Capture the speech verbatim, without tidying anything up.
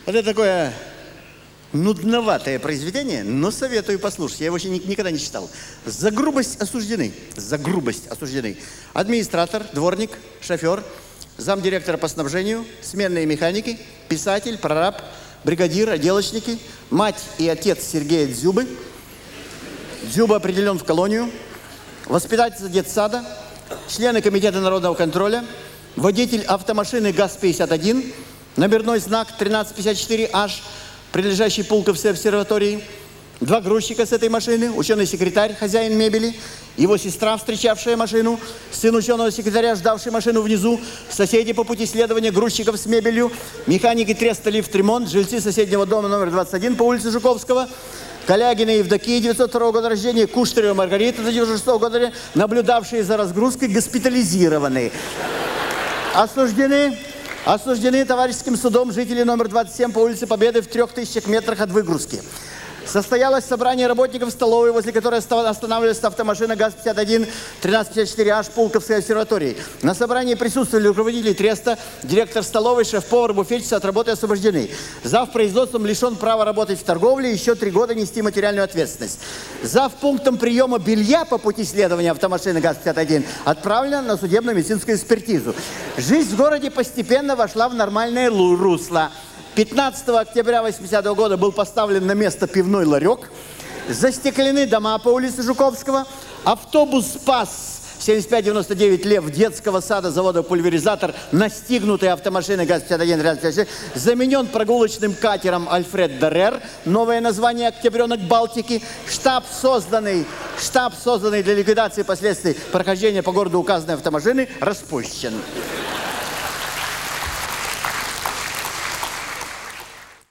Вот это такое нудноватое произведение, но советую послушать. Я его еще ни- никогда не читал. За грубость осуждены. За грубость осуждены. Администратор, дворник, шофер, замдиректора по снабжению, сменные механики, писатель, прораб, бригадир, отделочники, мать и отец Сергея Дзюбы. Дзюба определен в колонию. Воспитательница детсада, члены комитета народного контроля, водитель автомашины ГАЗ пятьдесят один, номерной знак тринадцать пятьдесят четыре аш, прилежащий Пулковской обсерватории, два грузчика с этой машины, ученый-секретарь, хозяин мебели, его сестра, встречавшая машину, сын ученого-секретаря, ждавший машину внизу, соседи по пути следования грузчиков с мебелью, механики треста лифт-ремонт, жильцы соседнего дома номер двадцать один по улице Жуковского, Калягина Евдокия, девятьсот второго года рождения, Куштарева Маргарита, девяносто шестого года рождения, наблюдавшие за разгрузкой, госпитализированы. Осуждены, осуждены товарищеским судом жители номер двадцать семь по улице Победы в трех тысячах метрах от выгрузки. Состоялось собрание работников столовой, возле которой останавливалась автомашина ГАЗ пятьдесят один тринадцать пятьдесят четыре аш Пулковской обсерватории. На собрании присутствовали руководители треста, директор столовой, шеф-повар, буфетчица от работы освобождены. Зав. Производством лишен права работать в торговле, еще три года нести материальную ответственность. Зав. Пунктом приема белья по пути следования автомашины ГАЗ пятьдесят один отправлена на судебную медицинскую экспертизу. Жизнь в городе постепенно вошла в нормальное русло. пятнадцатого октября восьмидесятого года был поставлен на место пивной ларек, застеклены дома по улице Жуковского, автобус «Спас» семьдесят пять девяносто девять Лев детского сада завода «Пульверизатор», настигнутый автомашиной ГАЗ пятьдесят один тринадцать пятьдесят шесть, заменен прогулочным катером «Альфред Даррер», новое название «Октябренок Балтики», штаб созданный, штаб, созданный для ликвидации последствий прохождения по городу указанной автомашины, распущен.